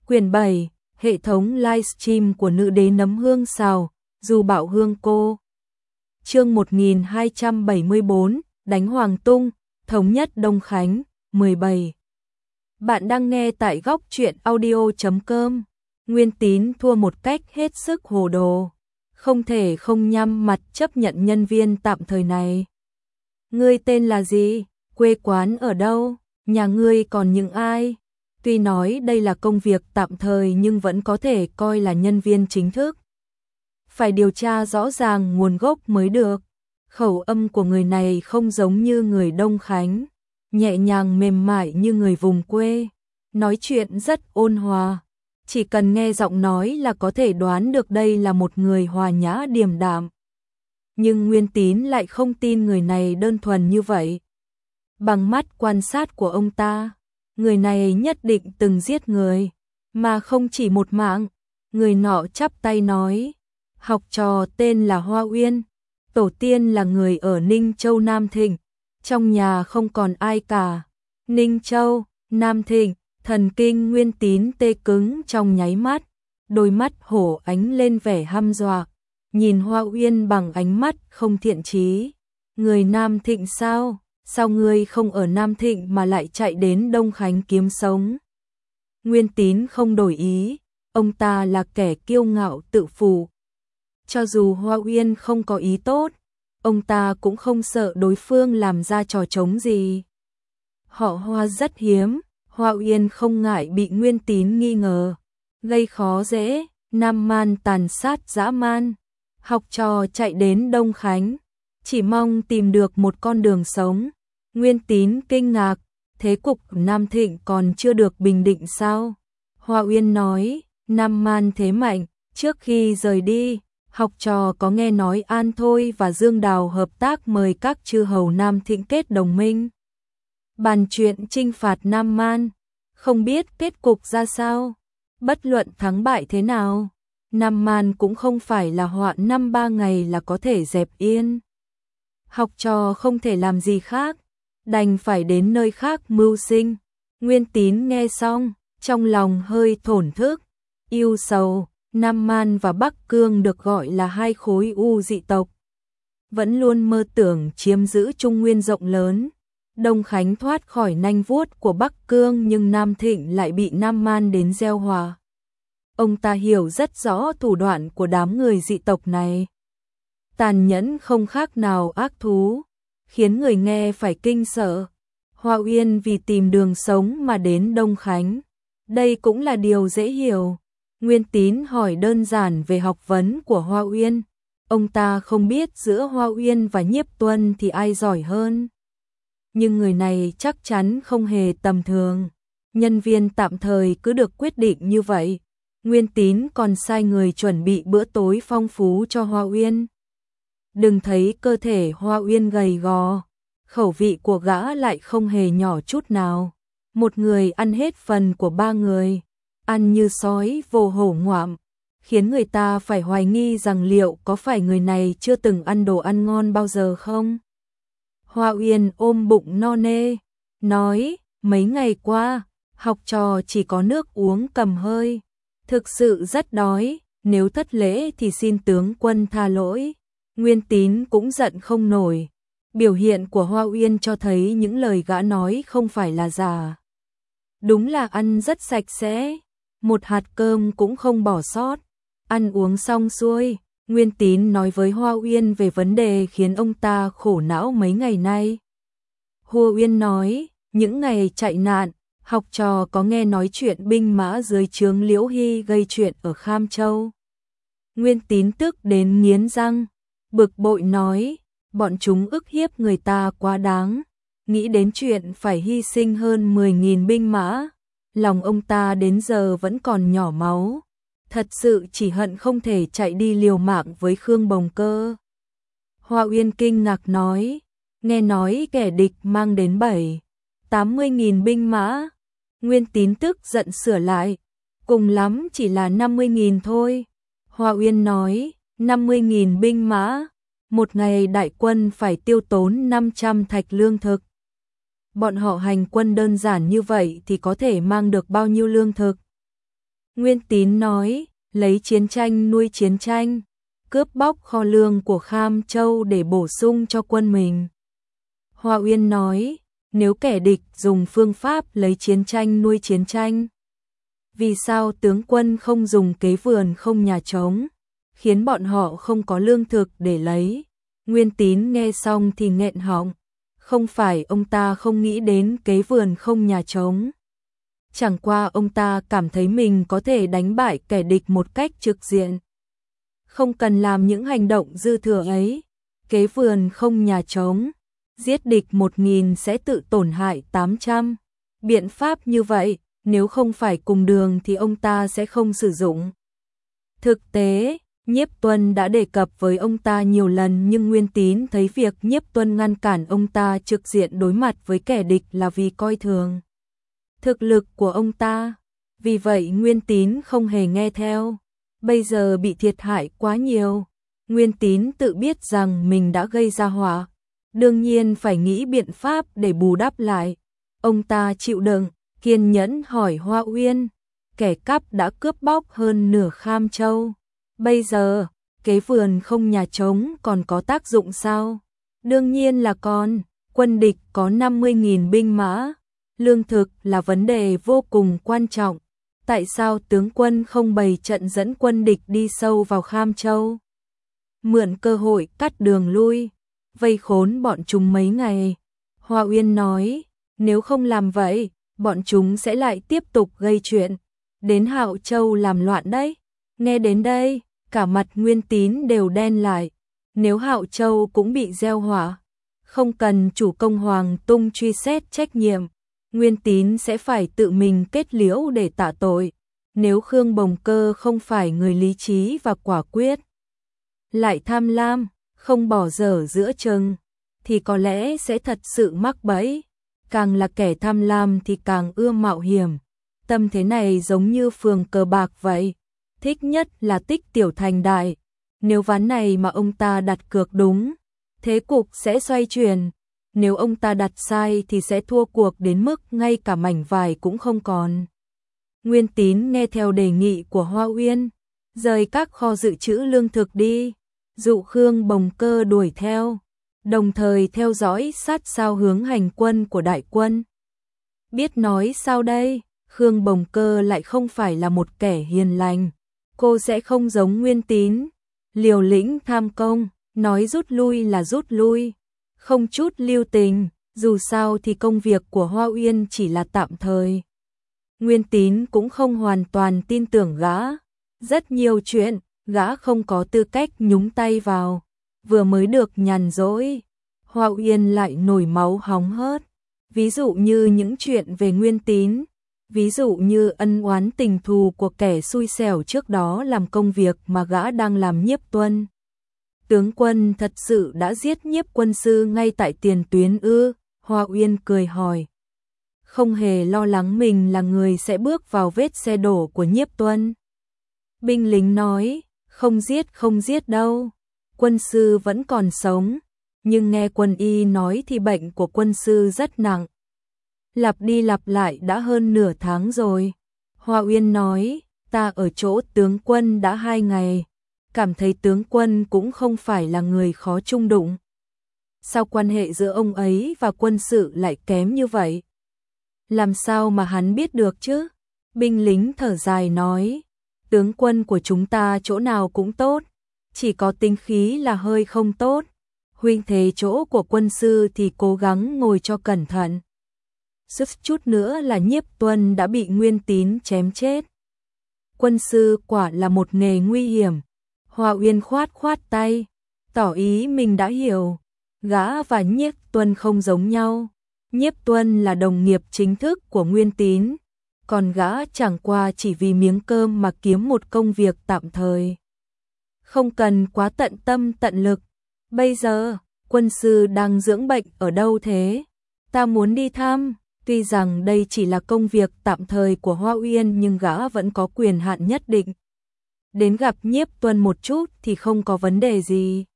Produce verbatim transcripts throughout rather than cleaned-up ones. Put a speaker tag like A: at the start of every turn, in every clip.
A: Quyển bảy, hệ thống livestream của nữ đế nấm hương xào, dù bảo hương cô. Chương một nghìn hai trăm bảy mươi tư, đánh Hoàng Tung, thống nhất Đông Khánh, mười bảy. Bạn đang nghe tại góc truyện audio chấm com. Nguyên Tín thua một cách hết sức hồ đồ, không thể không nhăm mặt chấp nhận nhân viên tạm thời này. Ngươi tên là gì? Quê quán ở đâu? Nhà ngươi còn những ai? Tuy nói đây là công việc tạm thời nhưng vẫn có thể coi là nhân viên chính thức. Phải điều tra rõ ràng nguồn gốc mới được. Khẩu âm của người này không giống như người Đông Khánh, nhẹ nhàng mềm mại như người vùng quê, nói chuyện rất ôn hòa. Chỉ cần nghe giọng nói là có thể đoán được đây là một người hòa nhã điềm đạm. Nhưng Nguyên Tín lại không tin người này đơn thuần như vậy. Bằng mắt quan sát của ông ta, người này nhất định từng giết người, mà không chỉ một mạng. Người nọ chắp tay nói, học trò tên là Hoa Uyên, tổ tiên là người ở Ninh Châu Nam Thịnh, trong nhà không còn ai cả. Ninh Châu, Nam Thịnh, thần kinh Nguyên Tín tê cứng trong nháy mắt, đôi mắt hổ ánh lên vẻ hăm dọa, nhìn Hoa Uyên bằng ánh mắt không thiện chí. Người Nam Thịnh sao? Sao ngươi không ở Nam Thịnh mà lại chạy đến Đông Khánh kiếm sống? Nguyên Tín không đổi ý, ông ta là kẻ kiêu ngạo tự phụ. Cho dù Hoa Uyên không có ý tốt, ông ta cũng không sợ đối phương làm ra trò trống gì. Họ Hoa rất hiếm, Hoa Uyên không ngại bị Nguyên Tín nghi ngờ, gây khó dễ, nam man tàn sát dã man. Học trò chạy đến Đông Khánh, chỉ mong tìm được một con đường sống. Nguyên Tín kinh ngạc, thế cục Nam Thịnh còn chưa được bình định sao? Hoa Uyên nói, Nam Man thế mạnh, trước khi rời đi, học trò có nghe nói An Thôi và Dương Đào hợp tác mời các chư hầu Nam Thịnh kết đồng minh, bàn chuyện chinh phạt Nam Man, không biết kết cục ra sao, bất luận thắng bại thế nào, Nam Man cũng không phải là họa năm ba ngày là có thể dẹp yên. Học trò không thể làm gì khác, đành phải đến nơi khác mưu sinh. Nguyên Tín nghe xong, trong lòng hơi thổn thức, yêu sầu. Nam Man và Bắc Cương được gọi là hai khối u dị tộc, vẫn luôn mơ tưởng chiếm giữ Trung Nguyên rộng lớn. Đông Khánh thoát khỏi nanh vuốt của Bắc Cương nhưng Nam Thịnh lại bị Nam Man đến gieo họa. Ông ta hiểu rất rõ thủ đoạn của đám người dị tộc này, tàn nhẫn không khác nào ác thú, khiến người nghe phải kinh sợ. Hoa Uyên vì tìm đường sống mà đến Đông Khánh, đây cũng là điều dễ hiểu. Nguyên Tín hỏi đơn giản về học vấn của Hoa Uyên, ông ta không biết giữa Hoa Uyên và Nhiếp Tuân thì ai giỏi hơn. Nhưng người này chắc chắn không hề tầm thường, nhân viên tạm thời cứ được quyết định như vậy. Nguyên Tín còn sai người chuẩn bị bữa tối phong phú cho Hoa Uyên. Đừng thấy cơ thể Hoa Uyên gầy gò, khẩu vị của gã lại không hề nhỏ chút nào. Một người ăn hết phần của ba người, ăn như sói vô hổ ngoạm, khiến người ta phải hoài nghi rằng liệu có phải người này chưa từng ăn đồ ăn ngon bao giờ không? Hoa Uyên ôm bụng no nê, nói, mấy ngày qua, học trò chỉ có nước uống cầm hơi, thực sự rất đói, nếu thất lễ thì xin tướng quân tha lỗi. Nguyên Tín cũng giận không nổi, biểu hiện của Hoa Uyên cho thấy những lời gã nói không phải là giả. Đúng là ăn rất sạch sẽ, một hạt cơm cũng không bỏ sót. Ăn uống xong xuôi, Nguyên Tín nói với Hoa Uyên về vấn đề khiến ông ta khổ não mấy ngày nay. Hoa Uyên nói, những ngày chạy nạn, học trò có nghe nói chuyện binh mã dưới trướng Liễu Hy gây chuyện ở Kham Châu. Nguyên Tín tức đến nghiến răng, bực bội nói, bọn chúng ức hiếp người ta quá đáng, nghĩ đến chuyện phải hy sinh hơn mười nghìn binh mã. Lòng ông ta đến giờ vẫn còn nhỏ máu, thật sự chỉ hận không thể chạy đi liều mạng với Khương Bồng Cơ. Hoa Uyên kinh ngạc nói, nghe nói kẻ địch mang đến bảy, tám mươi nghìn binh mã. Nguyên Tín tức giận sửa lại, cùng lắm chỉ là năm mươi nghìn thôi. Hoa Uyên nói, năm mươi nghìn binh mã, một ngày đại quân phải tiêu tốn năm trăm thạch lương thực. Bọn họ hành quân đơn giản như vậy thì có thể mang được bao nhiêu lương thực? Nguyên Tín nói, lấy chiến tranh nuôi chiến tranh, cướp bóc kho lương của Kham Châu để bổ sung cho quân mình. Hoa Uyên nói, nếu kẻ địch dùng phương pháp lấy chiến tranh nuôi chiến tranh, vì sao tướng quân không dùng kế vườn không nhà trống, khiến bọn họ không có lương thực để lấy? Nguyên Tín nghe xong thì nghẹn họng, không phải ông ta không nghĩ đến kế vườn không nhà trống. Chẳng qua ông ta cảm thấy mình có thể đánh bại kẻ địch một cách trực diện. Không cần làm những hành động dư thừa ấy. Kế vườn không nhà trống, giết địch một nghìn sẽ tự tổn hại tám trăm. Biện pháp như vậy, nếu không phải cùng đường thì ông ta sẽ không sử dụng. Thực tế, Nhiếp Tuân đã đề cập với ông ta nhiều lần, nhưng Nguyên Tín thấy việc Nhiếp Tuân ngăn cản ông ta trực diện đối mặt với kẻ địch là vì coi thường thực lực của ông ta. Vì vậy Nguyên Tín không hề nghe theo. Bây giờ bị thiệt hại quá nhiều, Nguyên Tín tự biết rằng mình đã gây ra họa, đương nhiên phải nghĩ biện pháp để bù đắp lại. Ông ta chịu đựng, kiên nhẫn hỏi Hoa Uyên, kẻ cắp đã cướp bóc hơn nửa Kham Châu. Bây giờ, kế vườn không nhà trống còn có tác dụng sao? Đương nhiên là còn, quân địch có năm mươi nghìn binh mã. Lương thực là vấn đề vô cùng quan trọng. Tại sao tướng quân không bày trận dẫn quân địch đi sâu vào Kham Châu? Mượn cơ hội cắt đường lui, vây khốn bọn chúng mấy ngày. Hoa Uyên nói, nếu không làm vậy, bọn chúng sẽ lại tiếp tục gây chuyện, đến Hạo Châu làm loạn đấy. Nghe đến đây, cả mặt Nguyên Tín đều đen lại. Nếu Hạo Châu cũng bị gieo họa, không cần chủ công Hoàng Tung truy xét trách nhiệm, Nguyên Tín sẽ phải tự mình kết liễu để tạ tội. Nếu Khương Bồng Cơ không phải người lý trí và quả quyết, lại tham lam, không bỏ dở giữa chừng, thì có lẽ sẽ thật sự mắc bẫy. Càng là kẻ tham lam thì càng ưa mạo hiểm. Tâm thế này giống như phường cờ bạc vậy, thích nhất là tích tiểu thành đại. Nếu ván này mà ông ta đặt cược đúng, thế cục sẽ xoay chuyển. Nếu ông ta đặt sai thì sẽ thua cuộc đến mức ngay cả mảnh vải cũng không còn. Nguyên Tín nghe theo đề nghị của Hoa Uyên, rời các kho dự trữ lương thực đi, dụ Khương Bồng Cơ đuổi theo, đồng thời theo dõi sát sao hướng hành quân của đại quân. Biết nói sao đây, Khương Bồng Cơ lại không phải là một kẻ hiền lành, cô sẽ không giống Nguyên Tín, liều lĩnh tham công, nói rút lui là rút lui, không chút lưu tình, dù sao thì công việc của Hoa Uyên chỉ là tạm thời. Nguyên Tín cũng không hoàn toàn tin tưởng gã, rất nhiều chuyện, gã không có tư cách nhúng tay vào. Vừa mới được nhàn rỗi, Hoa Uyên lại nổi máu hóng hớt, ví dụ như những chuyện về Nguyên Tín, ví dụ như ân oán tình thù của kẻ xui xẻo trước đó làm công việc mà gã đang làm. Nhiếp Tuân tướng quân thật sự đã giết Nhiếp quân sư ngay tại tiền tuyến ư? Hoa Uyên cười hỏi, không hề lo lắng mình là người sẽ bước vào vết xe đổ của Nhiếp Tuân. Binh lính nói, không giết không giết đâu, quân sư vẫn còn sống, nhưng nghe quân y nói thì bệnh của quân sư rất nặng. Lặp đi lặp lại đã hơn nửa tháng rồi. Hoa Uyên nói, ta ở chỗ tướng quân đã hai ngày, cảm thấy tướng quân cũng không phải là người khó chung đụng. Sao quan hệ giữa ông ấy và quân sự lại kém như vậy? Làm sao mà hắn biết được chứ? Binh lính thở dài nói, tướng quân của chúng ta chỗ nào cũng tốt, chỉ có tính khí là hơi không tốt. Huynh thế chỗ của quân sư thì cố gắng ngồi cho cẩn thận. Sức chút nữa là Nhiếp Tuân đã bị Nguyên Tín chém chết. Quân sư quả là một nghề nguy hiểm. Hoa Uyên khoát khoát tay, tỏ ý mình đã hiểu. Gã và Nhiếp Tuân không giống nhau. Nhiếp Tuân là đồng nghiệp chính thức của Nguyên Tín, còn gã chẳng qua chỉ vì miếng cơm mà kiếm một công việc tạm thời, không cần quá tận tâm tận lực. Bây giờ, quân sư đang dưỡng bệnh ở đâu thế? Ta muốn đi thăm. Tuy rằng đây chỉ là công việc tạm thời của Hoa Uyên nhưng gã vẫn có quyền hạn nhất định. Đến gặp Nhiếp Tuân một chút thì không có vấn đề gì.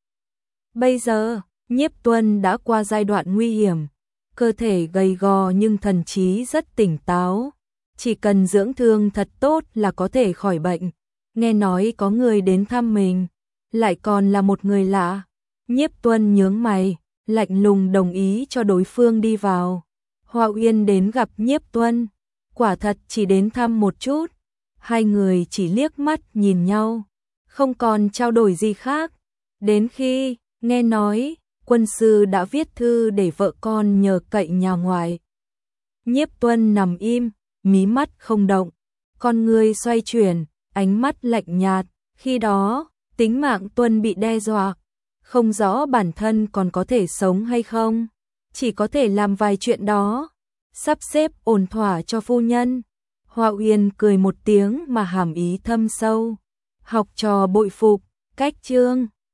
A: Bây giờ, Nhiếp Tuân đã qua giai đoạn nguy hiểm, cơ thể gầy gò nhưng thần trí rất tỉnh táo. chỉ cần dưỡng thương thật tốt là có thể khỏi bệnh. Nghe nói có người đến thăm mình, lại còn là một người lạ. Nhiếp Tuân nhướng mày, lạnh lùng đồng ý cho đối phương đi vào. Hoa Uyên đến gặp Nhiếp Tuân, quả thật chỉ đến thăm một chút. Hai người chỉ liếc mắt nhìn nhau, không còn trao đổi gì khác. Đến khi nghe nói quân sư đã viết thư để vợ con nhờ cậy nhà ngoài. Nhiếp Tuân nằm im, mí mắt không động, con người xoay chuyển, ánh mắt lạnh nhạt. Khi đó, tính mạng Tuân bị đe dọa, không rõ bản thân còn có thể sống hay không, chỉ có thể làm vài chuyện đó, sắp xếp ổn thỏa cho phu nhân. Hoa Uyên cười một tiếng mà hàm ý thâm sâu, học trò bội phục, cách chương